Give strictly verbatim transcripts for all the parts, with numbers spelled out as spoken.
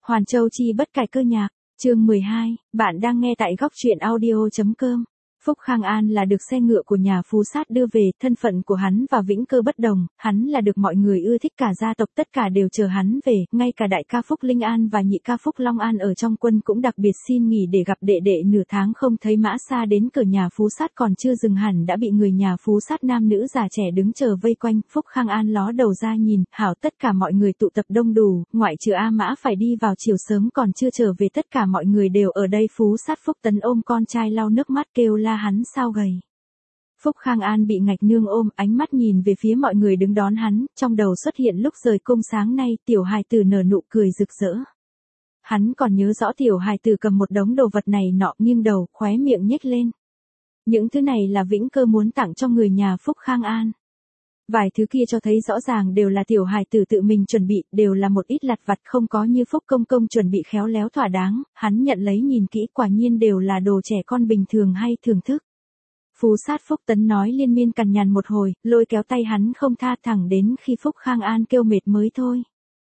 Hoàn Châu chi bất cải cơ nhạc, chương mười hai, bạn đang nghe tại góc truyện audio.com. Phúc Khang An là được xe ngựa của nhà Phú Sát đưa về, thân phận của hắn và Vĩnh Cơ bất đồng, hắn là được mọi người ưa thích, cả gia tộc tất cả đều chờ hắn về, ngay cả đại ca Phúc Linh An và nhị ca Phúc Long An ở trong quân cũng đặc biệt xin nghỉ để gặp đệ đệ, nửa tháng không thấy Mã Sa đến cửa nhà Phú Sát còn chưa dừng hẳn đã bị người nhà Phú Sát nam nữ già trẻ đứng chờ vây quanh. Phúc Khang An ló đầu ra nhìn, hảo, tất cả mọi người tụ tập đông đủ, ngoại trừ A Mã phải đi vào chiều sớm còn chưa trở về, tất cả mọi người đều ở đây. Phú Sát Phúc Tấn ôm con trai lau nước mắt kêu la hắn sao gầy. Phúc Khang An bị Ngạch Nương ôm, ánh mắt nhìn về phía mọi người đứng đón hắn, trong đầu xuất hiện lúc rời cung sáng nay, tiểu hài tử nở nụ cười rực rỡ. Hắn còn nhớ rõ tiểu hài tử cầm một đống đồ vật này nọ, nghiêng đầu, khóe miệng nhếch lên. Những thứ này là Vĩnh Cơ muốn tặng cho người nhà Phúc Khang An. Vài thứ kia cho thấy rõ ràng đều là tiểu hài tử tự mình chuẩn bị, đều là một ít lặt vặt, không có như Phúc Công Công chuẩn bị khéo léo thỏa đáng. Hắn nhận lấy nhìn kỹ, quả nhiên đều là đồ trẻ con bình thường hay thưởng thức. Phú Sát Phúc Tấn nói liên miên cằn nhằn một hồi, lôi kéo tay hắn không tha, thẳng đến khi Phúc Khang An kêu mệt mới thôi.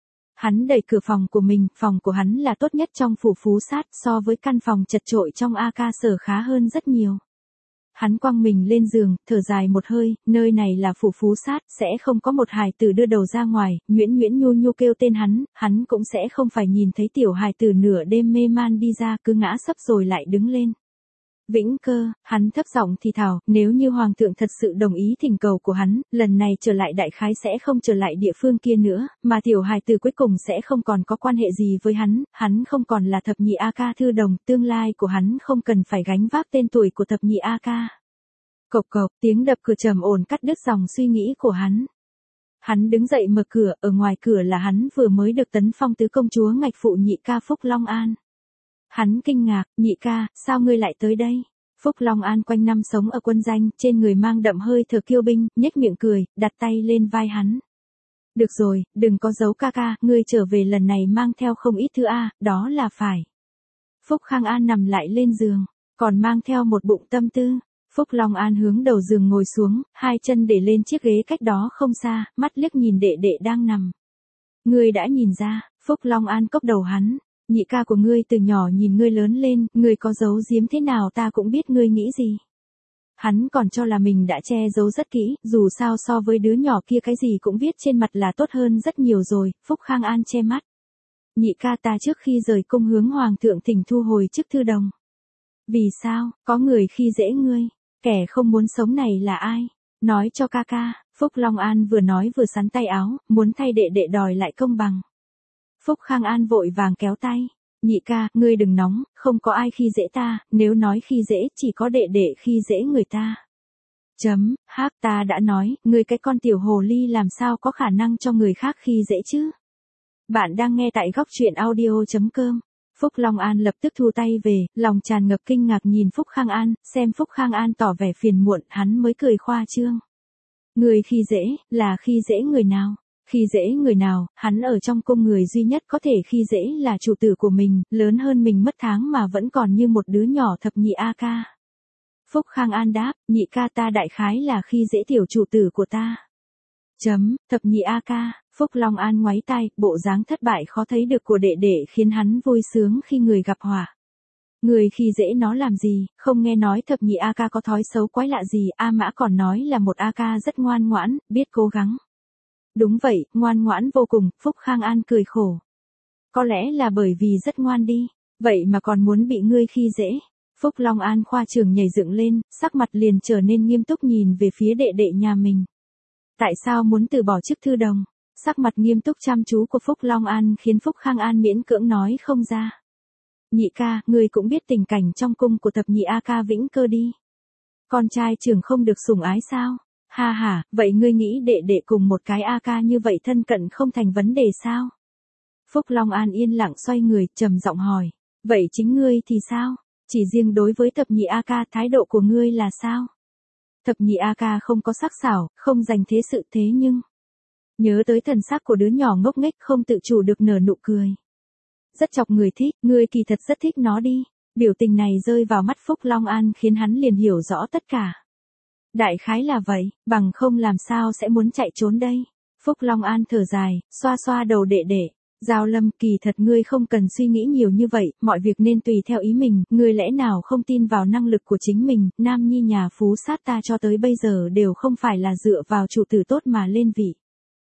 Hắn đẩy cửa phòng của mình, phòng của hắn là tốt nhất trong phủ Phú Sát, so với căn phòng chật chội trong A Ca Sở khá hơn rất nhiều. Hắn quăng mình lên giường, thở dài một hơi, nơi này là phủ Phú Sát, sẽ không có một hài tử đưa đầu ra ngoài, Nguyễn Nguyễn Nhu Nhu kêu tên hắn, hắn cũng sẽ không phải nhìn thấy tiểu hài tử nửa đêm mê man đi ra, cứ ngã sấp rồi lại đứng lên. Vĩnh Cơ, hắn thấp giọng thì thào, nếu như Hoàng thượng thật sự đồng ý thỉnh cầu của hắn, lần này trở lại đại khái sẽ không trở lại địa phương kia nữa, mà tiểu hài tử cuối cùng sẽ không còn có quan hệ gì với hắn, hắn không còn là thập nhị A Ca Thư Đồng, tương lai của hắn không cần phải gánh vác tên tuổi của thập nhị A Ca. Cộc cộc, tiếng đập cửa trầm ổn cắt đứt dòng suy nghĩ của hắn. Hắn đứng dậy mở cửa, ở ngoài cửa là hắn vừa mới được tấn phong tứ công chúa Ngạch phụ nhị ca Phúc Long An. Hắn kinh ngạc, nhị ca, sao ngươi lại tới đây? Phúc Long An quanh năm sống ở quân danh, trên người mang đậm hơi thở kiêu binh, nhếch miệng cười, đặt tay lên vai hắn. Được rồi, đừng có giấu ca ca, ngươi trở về lần này mang theo không ít thứ a, đó là phải. Phúc Khang An nằm lại lên giường, còn mang theo một bụng tâm tư. Phúc Long An hướng đầu giường ngồi xuống, hai chân để lên chiếc ghế cách đó không xa, mắt liếc nhìn đệ đệ đang nằm. Ngươi đã nhìn ra, Phúc Long An cốc đầu hắn. Nhị ca của ngươi từ nhỏ nhìn ngươi lớn lên, ngươi có giấu giếm thế nào ta cũng biết ngươi nghĩ gì. Hắn còn cho là mình đã che giấu rất kỹ, dù sao so với đứa nhỏ kia cái gì cũng viết trên mặt là tốt hơn rất nhiều rồi. Phúc Khang An che mắt. Nhị ca, ta trước khi rời cung hướng Hoàng thượng thỉnh thu hồi chức thư đồng. Vì sao, có người khi dễ ngươi, kẻ không muốn sống này là ai? Nói cho ca ca. Phúc Long An vừa nói vừa sắn tay áo, muốn thay đệ đệ đòi lại công bằng. Phúc Khang An vội vàng kéo tay. Nhị ca, ngươi đừng nóng, không có ai khi dễ ta, nếu nói khi dễ chỉ có đệ đệ khi dễ người ta. Chấm, hác, ta đã nói, ngươi cái con tiểu hồ ly làm sao có khả năng cho người khác khi dễ chứ? Bạn đang nghe tại góc truyện audio.com. Phúc Long An lập tức thu tay về, lòng tràn ngập kinh ngạc nhìn Phúc Khang An, xem Phúc Khang An tỏ vẻ phiền muộn, hắn mới cười khoa trương. Người khi dễ, là khi dễ người nào? Khi dễ người nào, hắn ở trong cung người duy nhất có thể khi dễ là chủ tử của mình, lớn hơn mình mất tháng mà vẫn còn như một đứa nhỏ thập nhị A Ca. Phúc Khang An đáp, nhị ca, ta đại khái là khi dễ tiểu chủ tử của ta. Chấm, thập nhị A Ca. Phúc Long An ngoáy tay, bộ dáng thất bại khó thấy được của đệ đệ khiến hắn vui sướng khi người gặp họa. Người khi dễ nó làm gì, không nghe nói thập nhị A Ca có thói xấu quái lạ gì, A Mã còn nói là một A Ca rất ngoan ngoãn, biết cố gắng. Đúng vậy, ngoan ngoãn vô cùng. Phúc Khang An cười khổ. Có lẽ là bởi vì rất ngoan đi, vậy mà còn muốn bị ngươi khi dễ. Phúc Long An khoa trương nhảy dựng lên, sắc mặt liền trở nên nghiêm túc nhìn về phía đệ đệ nhà mình. Tại sao muốn từ bỏ chức thư đồng? Sắc mặt nghiêm túc chăm chú của Phúc Long An khiến Phúc Khang An miễn cưỡng nói không ra. Nhị ca, ngươi cũng biết tình cảnh trong cung của thập nhị A Ca Vĩnh Cơ đi. Con trai trưởng không được sủng ái sao? Ha ha, vậy ngươi nghĩ đệ đệ cùng một cái A Ca như vậy thân cận không thành vấn đề sao? Phúc Long An yên lặng xoay người, trầm giọng hỏi. Vậy chính ngươi thì sao? Chỉ riêng đối với thập nhị A Ca thái độ của ngươi là sao? Thập nhị A Ca không có sắc sảo, không dành thế sự thế nhưng... Nhớ tới thần sắc của đứa nhỏ ngốc nghếch không tự chủ được nở nụ cười. Rất chọc người thích, ngươi kỳ thật rất thích nó đi. Biểu tình này rơi vào mắt Phúc Long An khiến hắn liền hiểu rõ tất cả. Đại khái là vậy, bằng không làm sao sẽ muốn chạy trốn đây. Phúc Long An thở dài, xoa xoa đầu đệ đệ. Giao Lâm, kỳ thật ngươi không cần suy nghĩ nhiều như vậy, mọi việc nên tùy theo ý mình, ngươi lẽ nào không tin vào năng lực của chính mình, nam nhi nhà phú sát ta cho tới bây giờ đều không phải là dựa vào chủ tử tốt mà lên vị.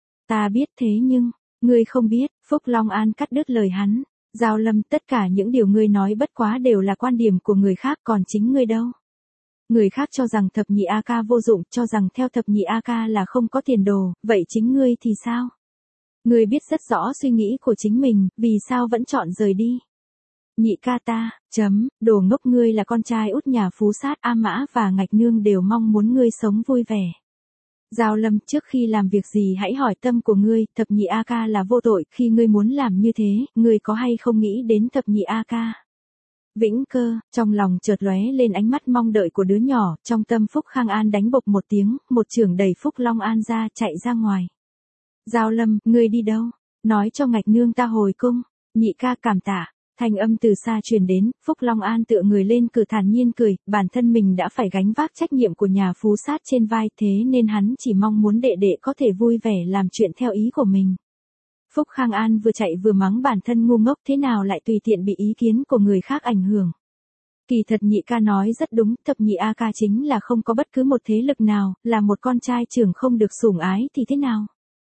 Ta biết thế nhưng, ngươi không biết, Phúc Long An cắt đứt lời hắn. Giao Lâm, tất cả những điều ngươi nói bất quá đều là quan điểm của người khác, còn chính ngươi đâu. Người khác cho rằng thập nhị A ca vô dụng, cho rằng theo thập nhị A ca là không có tiền đồ, vậy chính ngươi thì sao? Ngươi biết rất rõ suy nghĩ của chính mình, vì sao vẫn chọn rời đi? Nhị ca ta, chấm, đồ ngốc, ngươi là con trai út nhà phú sát, A Mã và Ngạch Nương đều mong muốn ngươi sống vui vẻ. Giao Lâm, trước khi làm việc gì hãy hỏi tâm của ngươi, thập nhị A ca là vô tội, khi ngươi muốn làm như thế, ngươi có hay không nghĩ đến thập nhị A ca? Vĩnh Cơ, trong lòng chợt lóe lên ánh mắt mong đợi của đứa nhỏ, trong tâm Phúc Khang An đánh bộc một tiếng, một chưởng đẩy Phúc Long An ra, chạy ra ngoài. Giao Lâm, ngươi đi đâu? Nói cho Ngạch Nương ta hồi cung. Nhị ca cảm tạ. Thanh âm từ xa truyền đến, Phúc Long An tựa người lên cửa thản nhiên cười, bản thân mình đã phải gánh vác trách nhiệm của nhà phú sát trên vai, thế nên hắn chỉ mong muốn đệ đệ có thể vui vẻ làm chuyện theo ý của mình. Phúc Khang An vừa chạy vừa mắng bản thân ngu ngốc, thế nào lại tùy tiện bị ý kiến của người khác ảnh hưởng. Kỳ thật nhị ca nói rất đúng, thập nhị A ca chính là không có bất cứ một thế lực nào, là một con trai trưởng không được sủng ái thì thế nào.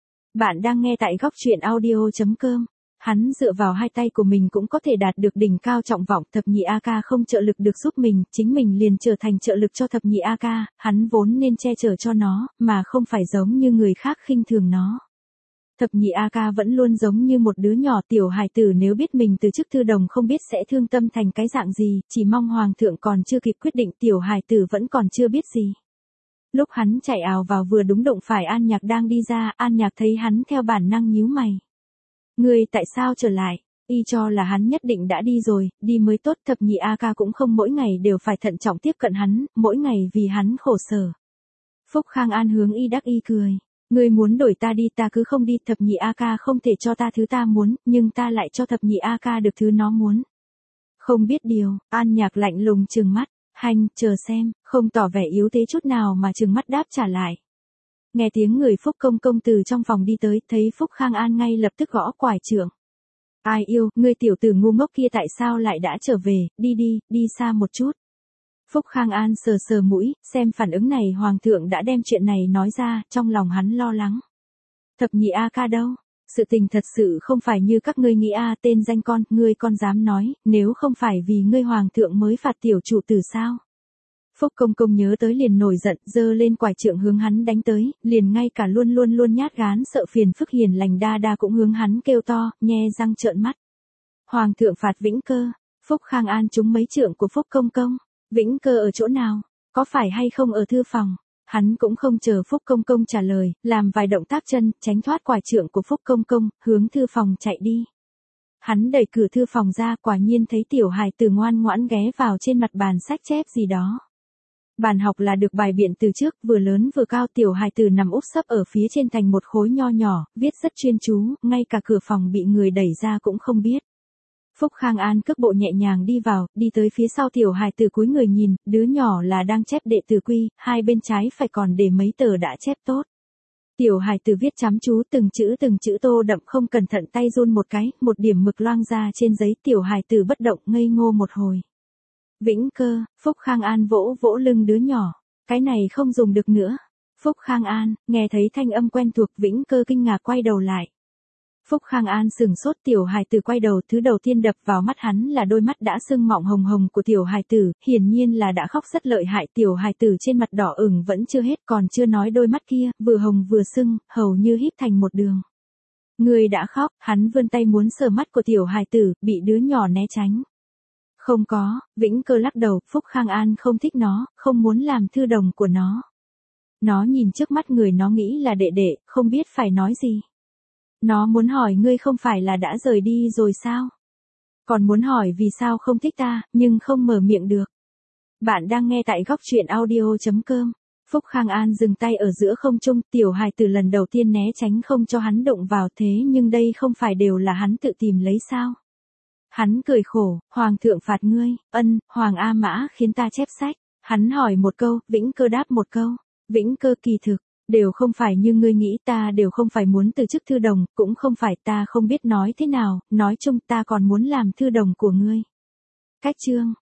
Bạn đang nghe tại góc truyện audio chấm com. Hắn dựa vào hai tay của mình cũng có thể đạt được đỉnh cao trọng vọng, thập nhị A ca không trợ lực được giúp mình, chính mình liền trở thành trợ lực cho thập nhị A ca, hắn vốn nên che chở cho nó, mà không phải giống như người khác khinh thường nó. Thập nhị A ca vẫn luôn giống như một đứa nhỏ tiểu hài tử, nếu biết mình từ chức thư đồng không biết sẽ thương tâm thành cái dạng gì, chỉ mong hoàng thượng còn chưa kịp quyết định, tiểu hài tử vẫn còn chưa biết gì. Lúc hắn chạy ào vào vừa đúng đụng phải An Nhạc đang đi ra, An Nhạc thấy hắn theo bản năng nhíu mày. Ngươi tại sao trở lại? Y cho là hắn nhất định đã đi rồi, đi mới tốt, thập nhị A ca cũng không mỗi ngày đều phải thận trọng tiếp cận hắn, mỗi ngày vì hắn khổ sở. Phúc Khang An hướng Y đắc Y cười. Ngươi muốn đổi ta đi ta cứ không đi, thập nhị A ca không thể cho ta thứ ta muốn, nhưng ta lại cho thập nhị A ca được thứ nó muốn. Không biết điều, An Nhạc lạnh lùng trừng mắt, hành, chờ xem, không tỏ vẻ yếu thế chút nào mà trừng mắt đáp trả lại. Nghe tiếng người Phúc công công từ trong phòng đi tới, thấy Phúc Khang An ngay lập tức gõ quải trượng. Ai yêu, ngươi tiểu tử ngu ngốc kia tại sao lại đã trở về, đi đi, đi xa một chút. Phúc Khang An sờ sờ mũi, xem phản ứng này hoàng thượng đã đem chuyện này nói ra, trong lòng hắn lo lắng. Thập nhị A ca đâu? Sự tình thật sự không phải như các ngươi nghĩ a, tên danh con, ngươi con dám nói, nếu không phải vì ngươi hoàng thượng mới phạt tiểu chủ tử sao? Phúc công công nhớ tới liền nổi giận, giơ lên quải trượng hướng hắn đánh tới, liền ngay cả luôn luôn luôn nhát gán sợ phiền phức hiền lành đa đa cũng hướng hắn kêu to, nhe răng trợn mắt. Hoàng thượng phạt Vĩnh Cơ, Phúc Khang An trúng mấy trượng của Phúc công công. Vĩnh Cơ ở chỗ nào? Có phải hay không ở thư phòng? Hắn cũng không chờ Phúc công công trả lời, làm vài động tác chân, tránh thoát quải trượng của Phúc công công, hướng thư phòng chạy đi. Hắn đẩy cửa thư phòng ra, quả nhiên thấy tiểu hài tử ngoan ngoãn ghé vào trên mặt bàn sách chép gì đó. Bàn học là được bài biện từ trước, vừa lớn vừa cao, tiểu hài tử nằm úp sấp ở phía trên thành một khối nho nhỏ, viết rất chuyên chú, ngay cả cửa phòng bị người đẩy ra cũng không biết. Phúc Khang An cước bộ nhẹ nhàng đi vào, đi tới phía sau tiểu hài tử cúi người nhìn, đứa nhỏ là đang chép đệ tử quy, hai bên trái phải còn để mấy tờ đã chép tốt. Tiểu hài tử viết chăm chú từng chữ từng chữ tô đậm, không cẩn thận tay run một cái, một điểm mực loang ra trên giấy, tiểu hài tử bất động ngây ngô một hồi. Vĩnh Cơ, Phúc Khang An vỗ vỗ lưng đứa nhỏ, cái này không dùng được nữa. Phúc Khang An, nghe thấy thanh âm quen thuộc, Vĩnh Cơ kinh ngạc quay đầu lại. Phúc Khang An sừng sốt, tiểu hài tử quay đầu, thứ đầu tiên đập vào mắt hắn là đôi mắt đã sưng mọng hồng hồng của tiểu hài tử, hiển nhiên là đã khóc rất lợi hại, tiểu hài tử trên mặt đỏ ửng vẫn chưa hết, còn chưa nói đôi mắt kia, vừa hồng vừa sưng, hầu như híp thành một đường. Người đã khóc, hắn vươn tay muốn sờ mắt của tiểu hài tử, bị đứa nhỏ né tránh. Không có, Vĩnh Cơ lắc đầu, Phúc Khang An không thích nó, không muốn làm thư đồng của nó. Nó nhìn trước mắt người nó nghĩ là đệ đệ, không biết phải nói gì. Nó muốn hỏi ngươi không phải là đã rời đi rồi sao? Còn muốn hỏi vì sao không thích ta, nhưng không mở miệng được. Bạn đang nghe tại góc truyện audio chấm com. Phúc Khang An dừng tay ở giữa không trung, tiểu hài từ lần đầu tiên né tránh không cho hắn đụng vào, thế nhưng đây không phải đều là hắn tự tìm lấy sao? Hắn cười khổ, Hoàng thượng phạt ngươi, ân, Hoàng A Mã khiến ta chép sách. Hắn hỏi một câu, Vĩnh Cơ đáp một câu. Vĩnh Cơ kỳ thực, Đều không phải như ngươi nghĩ, ta đều không phải muốn từ chức thư đồng, cũng không phải, ta không biết nói thế nào, nói chung ta còn muốn làm thư đồng của ngươi. Cách chương